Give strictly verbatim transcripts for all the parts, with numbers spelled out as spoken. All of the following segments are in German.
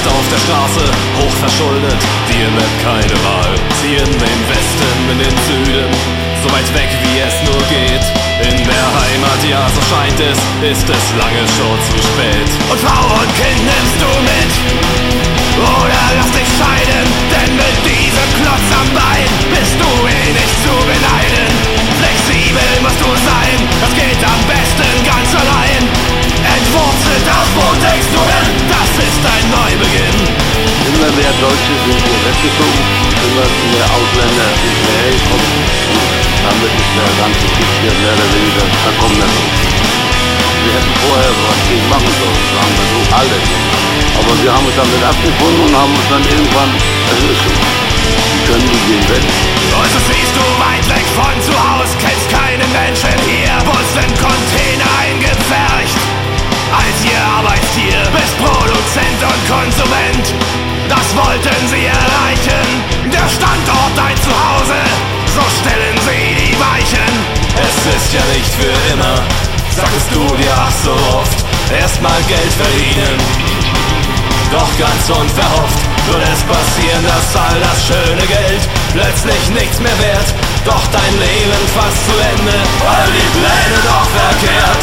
auf der Straße, hochverschuldet, dir bleibt keine Wahl. Ziehen in den Westen, in den Süden, so weit weg wie es nur geht. In der Heimat, ja, so scheint es, ist es lange schon zu spät. Und Frau und Kind nimmst du mit, oder lass dich scheiden, denn mit diesem Klotz am Bein bist du eh nicht zu beneiden. Flexibel musst du sein, das geht am besten ganz allein. Entwurzelt das Boot, denkst du denn, das ist ein Neubeginn. Immer mehr Deutsche sind hier weggezogen, immer mehr Ausländer sind hierher gekommen. Damit ist der ganze Krieg hier mehr oder weniger verkommen. Wir hätten vorher was gegen machen sollen, sagen wir so, alle. Aber wir haben uns damit abgefunden und haben uns dann irgendwann, es ist so, die können die gehen weg. Und so siehst du weit weg von zu Hause, kennst keinen Menschen hier, wurdest in Container eingepfercht. Als ihr Arbeitstier bist Produzent und Konsument, das wollten sie erreichen. Der Standort dein Zuhause, so stellen sie die Weichen. Es ist ja nicht für immer, sagtest du dir ach so oft, erstmal Geld verdienen. Doch ganz unverhofft wird es passieren, dass all das schöne Geld plötzlich nichts mehr wert. Doch dein Leben fast zu Ende, all die Pläne doch verkehrt.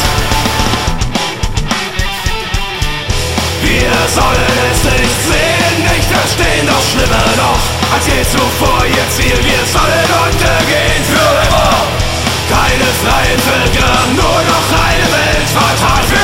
Wir sollen es nicht sehen, nicht verstehen, doch schlimmer noch als je zuvor ihr Ziel. Wir sollen untergehen für immer. Keine freien Völker, nur noch eine Welt, fatal für